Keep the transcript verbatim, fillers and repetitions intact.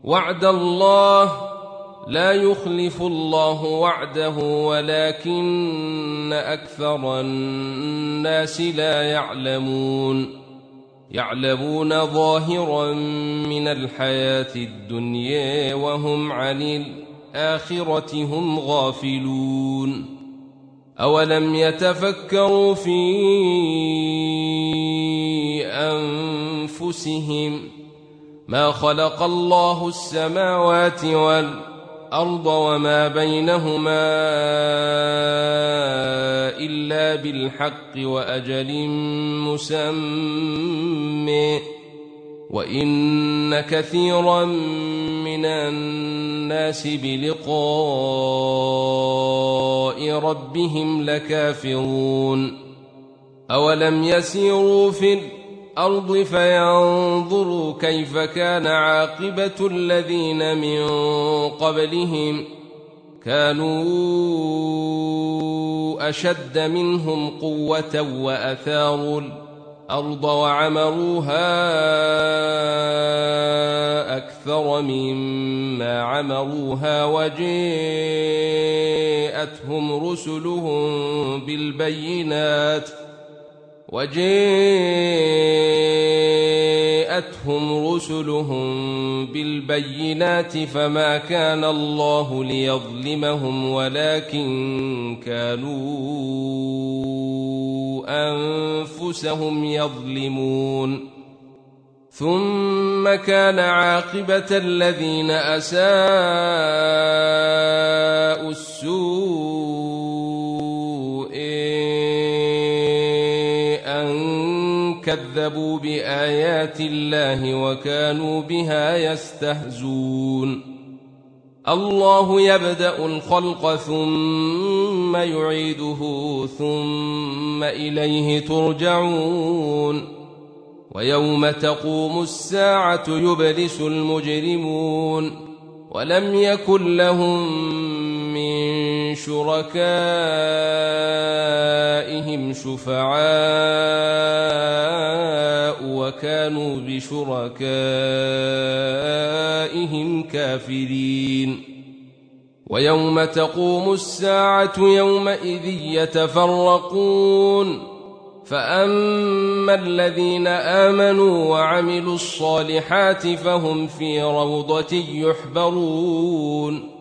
وعد الله لا يخلف الله وعده ولكن أكثر الناس لا يعلمون يعلمون ظاهرا من الحياة الدنيا وهم عن الآخرة هم غافلون أولم يتفكروا في أنفسهم ما خلق الله السماوات والأرض وما بينهما إلا بالحق وأجل مسمى وإن كثيرا من الناس بلقاء ربهم لكافرون أولم يسيروا في الأرض فينظروا كيف كان عاقبة الذين من قبلهم كانوا أشد منهم قوة وأثاروا الأرض وعمروها أكثر مما عمروها وجاءتهم رسلهم بالبينات وجاءتهم رسلهم بالبينات فما كان الله ليظلمهم ولكن كانوا أنفسهم يظلمون ثم كان عاقبة الذين أساءوا السوء كذبوا بآيات الله وكانوا بها يستهزون الله يبدأ الخلق ثم يعيده ثم إليه ترجعون ويوم تقوم الساعة يبلس المجرمون ولم يكن لهم من شركائهم شفعاء وكانوا بشركائهم كافرين ويوم تقوم الساعة يومئذ يتفرقون فأما الذين آمنوا وعملوا الصالحات فهم في روضة يحبرون